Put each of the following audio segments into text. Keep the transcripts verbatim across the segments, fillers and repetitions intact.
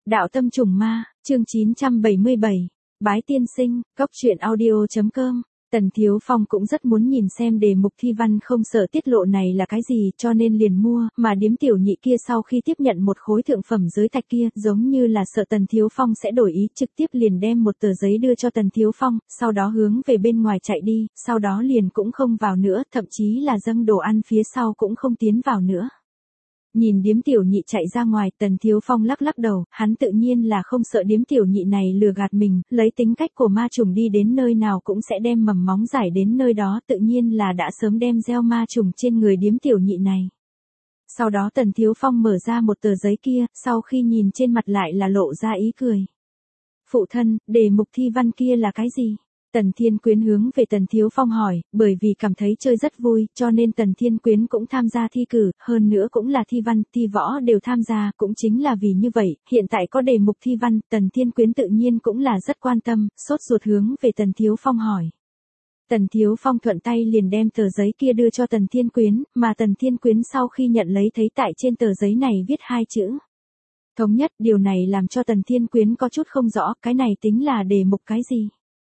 Đạo tâm trùng ma, chương chín trăm bảy mươi bảy, Bái tiên sinh, cốc truyện audio.com. Tần Thiếu Phong cũng rất muốn nhìn xem đề mục thi văn không sợ tiết lộ này là cái gì cho nên liền mua, mà điếm tiểu nhị kia sau khi tiếp nhận một khối thượng phẩm giới thạch kia giống như là sợ Tần Thiếu Phong sẽ đổi ý, trực tiếp liền đem một tờ giấy đưa cho Tần Thiếu Phong, sau đó hướng về bên ngoài chạy đi, sau đó liền cũng không vào nữa, thậm chí là dâng đồ ăn phía sau cũng không tiến vào nữa. Nhìn điếm tiểu nhị chạy ra ngoài, Tần Thiếu Phong lắc lắc đầu, hắn tự nhiên là không sợ điếm tiểu nhị này lừa gạt mình, lấy tính cách của ma trùng đi đến nơi nào cũng sẽ đem mầm móng giải đến nơi đó, tự nhiên là đã sớm đem gieo ma trùng trên người điếm tiểu nhị này. Sau đó Tần Thiếu Phong mở ra một tờ giấy kia, sau khi nhìn trên mặt lại là lộ ra ý cười. Phụ thân, đề mục thi văn kia là cái gì? Tần Thiên Quyến hướng về Tần Thiếu Phong hỏi, bởi vì cảm thấy chơi rất vui, cho nên Tần Thiên Quyến cũng tham gia thi cử, hơn nữa cũng là thi văn, thi võ đều tham gia, cũng chính là vì như vậy, hiện tại có đề mục thi văn, Tần Thiên Quyến tự nhiên cũng là rất quan tâm, sốt ruột hướng về Tần Thiếu Phong hỏi. Tần Thiếu Phong thuận tay liền đem tờ giấy kia đưa cho Tần Thiên Quyến, mà Tần Thiên Quyến sau khi nhận lấy thấy tại trên tờ giấy này viết hai chữ. Thống nhất, điều này làm cho Tần Thiên Quyến có chút không rõ, cái này tính là đề mục cái gì?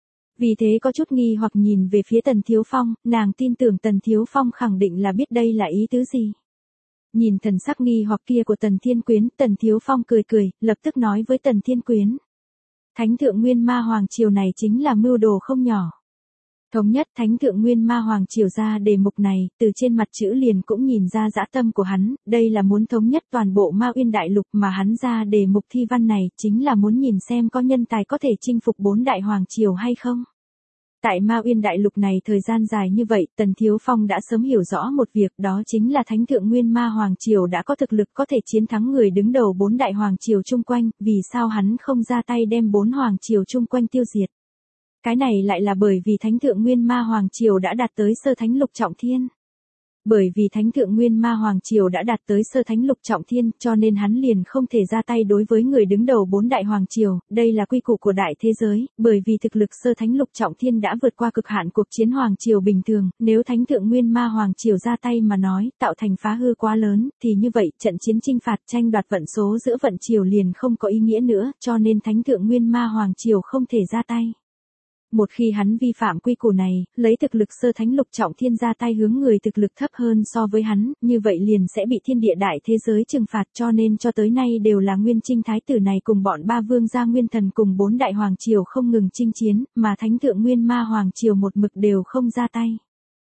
Vì thế có chút nghi hoặc nhìn về phía Tần Thiếu Phong, nàng tin tưởng Tần Thiếu Phong khẳng định là biết đây là ý tứ gì. Nhìn thần sắc nghi hoặc kia của Tần Thiên Quyến, Tần Thiếu Phong cười cười, lập tức nói với Tần Thiên Quyến. Thánh thượng Nguyên Ma Hoàng Triều này chính là mưu đồ không nhỏ. Thống nhất Thánh thượng Nguyên Ma Hoàng Triều ra đề mục này, từ trên mặt chữ liền cũng nhìn ra dã tâm của hắn, đây là muốn thống nhất toàn bộ Ma Uyên Đại Lục mà hắn ra đề mục thi văn này, chính là muốn nhìn xem có nhân tài có thể chinh phục bốn đại hoàng triều hay không. Tại Ma Uyên Đại Lục này thời gian dài như vậy, Tần Thiếu Phong đã sớm hiểu rõ một việc, đó chính là Thánh thượng Nguyên Ma Hoàng Triều đã có thực lực có thể chiến thắng người đứng đầu bốn đại hoàng triều chung quanh, vì sao hắn không ra tay đem bốn hoàng triều chung quanh tiêu diệt. Cái này lại là bởi vì Thánh thượng Nguyên Ma Hoàng Triều đã đạt tới sơ thánh lục trọng thiên. Bởi vì Thánh thượng Nguyên Ma Hoàng Triều đã đạt tới sơ thánh lục trọng thiên, cho nên hắn liền không thể ra tay đối với người đứng đầu bốn đại hoàng triều, đây là quy củ của đại thế giới, bởi vì thực lực sơ thánh lục trọng thiên đã vượt qua cực hạn cuộc chiến hoàng triều bình thường, nếu Thánh thượng Nguyên Ma Hoàng Triều ra tay mà nói, tạo thành phá hư quá lớn, thì như vậy, trận chiến chinh phạt tranh đoạt vận số giữa vận triều liền không có ý nghĩa nữa, cho nên Thánh thượng Nguyên Ma Hoàng Triều không thể ra tay. Một khi hắn vi phạm quy củ này, lấy thực lực sơ thánh lục trọng thiên ra tay hướng người thực lực thấp hơn so với hắn, như vậy liền sẽ bị thiên địa đại thế giới trừng phạt, cho nên cho tới nay đều là Nguyên Trinh Thái tử này cùng bọn ba vương gia Nguyên Thần cùng bốn đại hoàng triều không ngừng chinh chiến, mà Thánh thượng Nguyên Ma Hoàng Triều một mực đều không ra tay.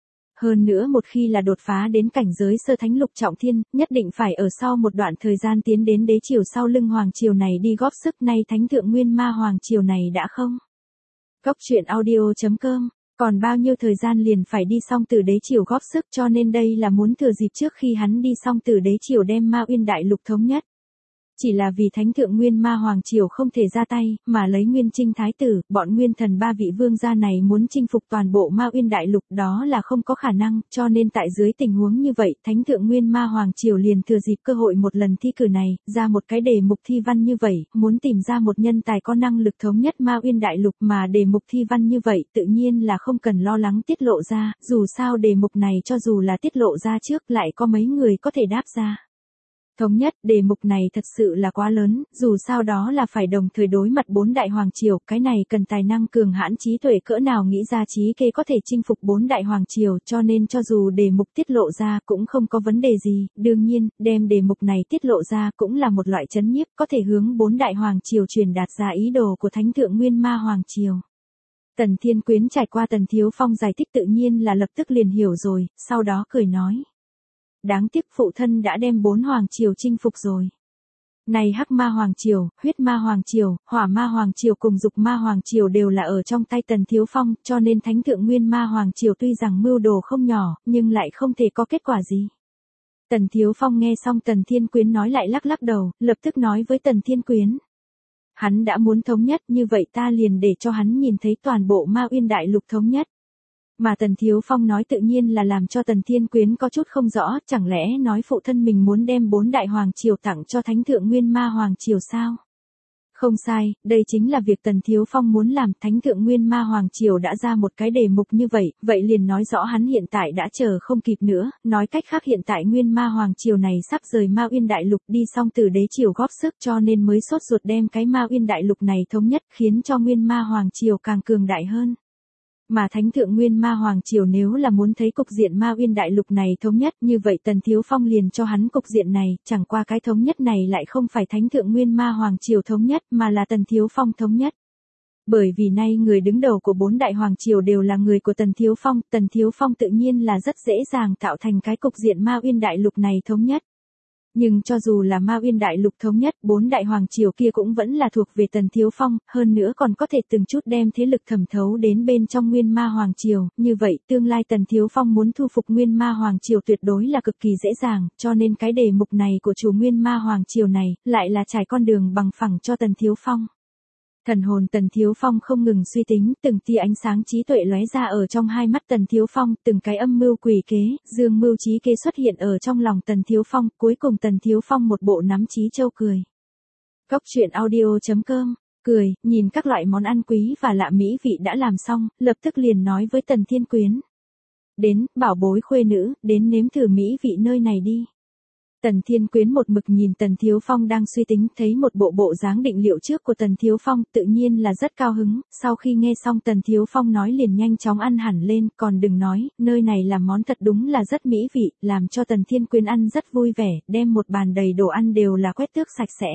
Hơn nữa một khi là đột phá đến cảnh giới sơ thánh lục trọng thiên, nhất định phải ở sau một đoạn thời gian tiến đến đế triều sau lưng hoàng triều này đi góp sức, nay Thánh thượng Nguyên Ma Hoàng Triều này đã không. Cốc truyện audio.com, còn bao nhiêu thời gian liền phải đi xong Tử đế triều góp sức, cho nên đây là muốn thừa dịp trước khi hắn đi xong Tử đế triều đem Ma Uyên Đại Lục thống nhất. Chỉ là vì Thánh thượng Nguyên Ma Hoàng Triều không thể ra tay, mà lấy Nguyên Trinh Thái tử, bọn Nguyên Thần ba vị vương gia này muốn chinh phục toàn bộ Ma Uyên Đại Lục đó là không có khả năng, cho nên tại dưới tình huống như vậy, Thánh thượng Nguyên Ma Hoàng Triều liền thừa dịp cơ hội một lần thi cử này, ra một cái đề mục thi văn như vậy, muốn tìm ra một nhân tài có năng lực thống nhất Ma Uyên Đại Lục, mà đề mục thi văn như vậy tự nhiên là không cần lo lắng tiết lộ ra, dù sao đề mục này cho dù là tiết lộ ra trước lại có mấy người có thể đáp ra. Thống nhất, đề mục này thật sự là quá lớn, dù sao đó là phải đồng thời đối mặt bốn đại hoàng triều, cái này cần tài năng cường hãn trí tuệ cỡ nào nghĩ ra trí kế có thể chinh phục bốn đại hoàng triều, cho nên cho dù đề mục tiết lộ ra cũng không có vấn đề gì, đương nhiên, đem đề mục này tiết lộ ra cũng là một loại chấn nhiếp, có thể hướng bốn đại hoàng triều truyền đạt ra ý đồ của Thánh thượng Nguyên Ma Hoàng Triều. Tần Thiên Quyến trải qua Tần Thiếu Phong giải thích tự nhiên là lập tức liền hiểu rồi, sau đó cười nói. Đáng tiếc phụ thân đã đem bốn hoàng triều chinh phục rồi. Này Hắc Ma Hoàng Triều, Huyết Ma Hoàng Triều, Hỏa Ma Hoàng Triều cùng Dục Ma Hoàng Triều đều là ở trong tay Tần Thiếu Phong, cho nên Thánh thượng Nguyên Ma Hoàng Triều tuy rằng mưu đồ không nhỏ, nhưng lại không thể có kết quả gì. Tần Thiếu Phong nghe xong Tần Thiên Quyến nói lại lắc lắc đầu, lập tức nói với Tần Thiên Quyến. Hắn đã muốn thống nhất, như vậy ta liền để cho hắn nhìn thấy toàn bộ Ma Uyên Đại Lục thống nhất. Mà Tần Thiếu Phong nói tự nhiên là làm cho Tần Thiên Quyến có chút không rõ, chẳng lẽ nói phụ thân mình muốn đem bốn đại hoàng triều tặng cho Thánh thượng Nguyên Ma Hoàng Triều sao? Không sai, đây chính là việc Tần Thiếu Phong muốn làm. Thánh thượng Nguyên Ma Hoàng Triều đã ra một cái đề mục như vậy, vậy liền nói rõ hắn hiện tại đã chờ không kịp nữa, nói cách khác hiện tại Nguyên Ma Hoàng Triều này sắp rời Ma Uyên Đại Lục đi xong Tử Đế Triều góp sức cho nên mới sốt ruột đem cái Ma Uyên Đại Lục này thống nhất khiến cho Nguyên Ma Hoàng Triều càng cường đại hơn. Mà Thánh thượng Nguyên Ma Hoàng Triều nếu là muốn thấy cục diện Ma Uyên Đại Lục này thống nhất như vậy Tần Thiếu Phong liền cho hắn cục diện này, chẳng qua cái thống nhất này lại không phải Thánh thượng Nguyên Ma Hoàng Triều thống nhất mà là Tần Thiếu Phong thống nhất. Bởi vì nay người đứng đầu của bốn đại hoàng triều đều là người của Tần Thiếu Phong, Tần Thiếu Phong tự nhiên là rất dễ dàng tạo thành cái cục diện Ma Uyên Đại Lục này thống nhất. Nhưng cho dù là Ma Uyên Đại Lục thống nhất, bốn đại hoàng triều kia cũng vẫn là thuộc về Tần Thiếu Phong, hơn nữa còn có thể từng chút đem thế lực thẩm thấu đến bên trong Nguyên Ma Hoàng Triều, như vậy tương lai Tần Thiếu Phong muốn thu phục Nguyên Ma Hoàng Triều tuyệt đối là cực kỳ dễ dàng, cho nên cái đề mục này của chủ Nguyên Ma Hoàng Triều này, lại là trải con đường bằng phẳng cho Tần Thiếu Phong. Thần hồn Tần Thiếu Phong không ngừng suy tính, từng tia ánh sáng trí tuệ lóe ra ở trong hai mắt Tần Thiếu Phong, từng cái âm mưu quỷ kế, dương mưu trí kế xuất hiện ở trong lòng Tần Thiếu Phong, cuối cùng Tần Thiếu Phong một bộ nắm trí châu cười. Cốc truyện audio chấm com, cười, nhìn các loại món ăn quý và lạ mỹ vị đã làm xong, lập tức liền nói với Tần Thiên Quyến. Đến, bảo bối khuê nữ, đến nếm thử mỹ vị nơi này đi. Tần Thiên Quyến một mực nhìn Tần Thiếu Phong đang suy tính, thấy một bộ bộ dáng định liệu trước của Tần Thiếu Phong, tự nhiên là rất cao hứng, sau khi nghe xong Tần Thiếu Phong nói liền nhanh chóng ăn hẳn lên, còn đừng nói, nơi này làm món thật đúng là rất mỹ vị, làm cho Tần Thiên Quyến ăn rất vui vẻ, đem một bàn đầy đồ ăn đều là quét tước sạch sẽ.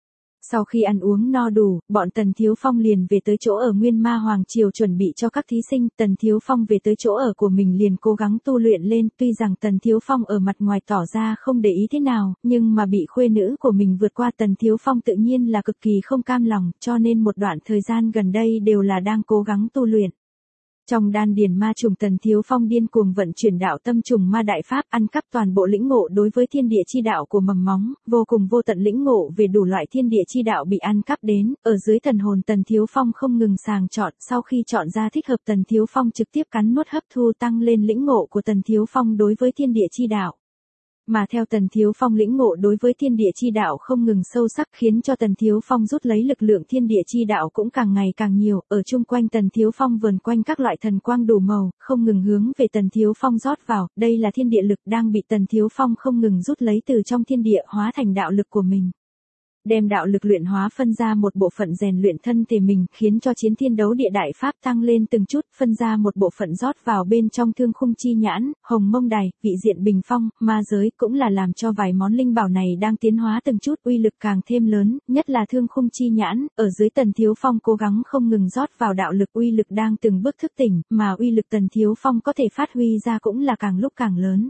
Sau khi ăn uống no đủ, bọn Tần Thiếu Phong liền về tới chỗ ở Nguyên Ma Hoàng Triều chuẩn bị cho các thí sinh, Tần Thiếu Phong về tới chỗ ở của mình liền cố gắng tu luyện lên, tuy rằng Tần Thiếu Phong ở mặt ngoài tỏ ra không để ý thế nào, nhưng mà bị khuê nữ của mình vượt qua Tần Thiếu Phong tự nhiên là cực kỳ không cam lòng, cho nên một đoạn thời gian gần đây đều là đang cố gắng tu luyện. Trong đan điền ma trùng Tần Thiếu Phong điên cuồng vận chuyển đạo tâm trùng ma đại pháp, ăn cắp toàn bộ lĩnh ngộ đối với thiên địa chi đạo của mầm móng, vô cùng vô tận lĩnh ngộ về đủ loại thiên địa chi đạo bị ăn cắp đến, ở dưới thần hồn Tần Thiếu Phong không ngừng sàng chọn, sau khi chọn ra thích hợp Tần Thiếu Phong trực tiếp cắn nuốt hấp thu tăng lên lĩnh ngộ của Tần Thiếu Phong đối với thiên địa chi đạo. Mà theo Tần Thiếu Phong lĩnh ngộ đối với thiên địa chi đạo không ngừng sâu sắc khiến cho Tần Thiếu Phong rút lấy lực lượng thiên địa chi đạo cũng càng ngày càng nhiều, ở chung quanh Tần Thiếu Phong vần quanh các loại thần quang đủ màu, không ngừng hướng về Tần Thiếu Phong rót vào, đây là thiên địa lực đang bị Tần Thiếu Phong không ngừng rút lấy từ trong thiên địa hóa thành đạo lực của mình. Đem đạo lực luyện hóa phân ra một bộ phận rèn luyện thân thể mình, khiến cho chiến thiên đấu địa đại pháp tăng lên từng chút, phân ra một bộ phận rót vào bên trong thương khung chi nhãn, hồng mông đài, vị diện bình phong, ma giới, cũng là làm cho vài món linh bảo này đang tiến hóa từng chút, uy lực càng thêm lớn, nhất là thương khung chi nhãn, ở dưới Tần Thiếu Phong cố gắng không ngừng rót vào đạo lực, uy lực đang từng bước thức tỉnh, mà uy lực Tần Thiếu Phong có thể phát huy ra cũng là càng lúc càng lớn.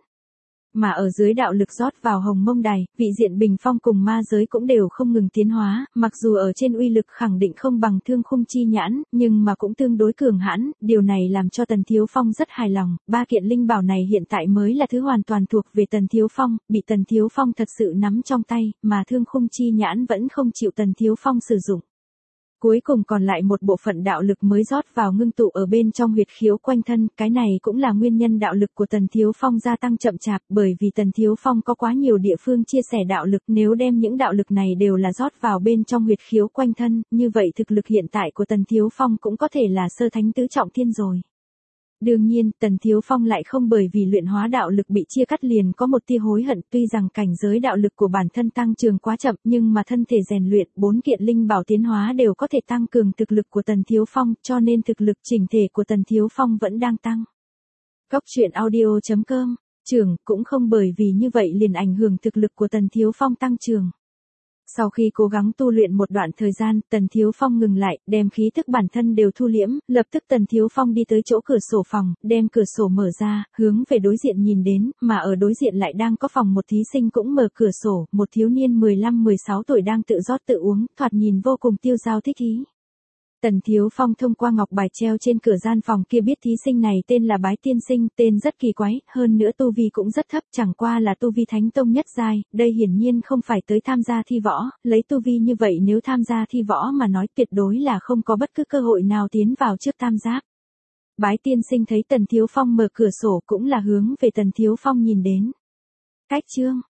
Mà ở dưới đạo lực rót vào hồng mông đài, vị diện bình phong cùng ma giới cũng đều không ngừng tiến hóa, mặc dù ở trên uy lực khẳng định không bằng thương khung chi nhãn, nhưng mà cũng tương đối cường hãn, điều này làm cho Tần Thiếu Phong rất hài lòng, ba kiện linh bảo này hiện tại mới là thứ hoàn toàn thuộc về Tần Thiếu Phong, bị Tần Thiếu Phong thật sự nắm trong tay, mà thương khung chi nhãn vẫn không chịu Tần Thiếu Phong sử dụng. Cuối cùng còn lại một bộ phận đạo lực mới rót vào ngưng tụ ở bên trong huyệt khiếu quanh thân, cái này cũng là nguyên nhân đạo lực của Tần Thiếu Phong gia tăng chậm chạp, bởi vì Tần Thiếu Phong có quá nhiều địa phương chia sẻ đạo lực, nếu đem những đạo lực này đều là rót vào bên trong huyệt khiếu quanh thân, như vậy thực lực hiện tại của Tần Thiếu Phong cũng có thể là sơ thánh tứ trọng thiên rồi. Đương nhiên, Tần Thiếu Phong lại không bởi vì luyện hóa đạo lực bị chia cắt liền có một tia hối hận, tuy rằng cảnh giới đạo lực của bản thân tăng trưởng quá chậm, nhưng mà thân thể rèn luyện, bốn kiện linh bảo tiến hóa đều có thể tăng cường thực lực của Tần Thiếu Phong, cho nên thực lực chỉnh thể của Tần Thiếu Phong vẫn đang tăng. Cốc truyện audio chấm com, trưởng, cũng không bởi vì như vậy liền ảnh hưởng thực lực của Tần Thiếu Phong tăng trưởng. Sau khi cố gắng tu luyện một đoạn thời gian, Tần Thiếu Phong ngừng lại, đem khí thức bản thân đều thu liễm, lập tức Tần Thiếu Phong đi tới chỗ cửa sổ phòng, đem cửa sổ mở ra, hướng về đối diện nhìn đến, mà ở đối diện lại đang có phòng một thí sinh cũng mở cửa sổ, một thiếu niên mười lăm mười sáu tuổi đang tự rót tự uống, thoạt nhìn vô cùng tiêu dao thích ý. Tần Thiếu Phong thông qua ngọc bài treo trên cửa gian phòng kia biết thí sinh này tên là Bái Tiên Sinh, tên rất kỳ quái, hơn nữa tu vi cũng rất thấp, chẳng qua là tu vi thánh tông nhất giai, đây hiển nhiên không phải tới tham gia thi võ, lấy tu vi như vậy nếu tham gia thi võ mà nói tuyệt đối là không có bất cứ cơ hội nào tiến vào trước tam giáp. Bái Tiên Sinh thấy Tần Thiếu Phong mở cửa sổ cũng là hướng về Tần Thiếu Phong nhìn đến. Cách chương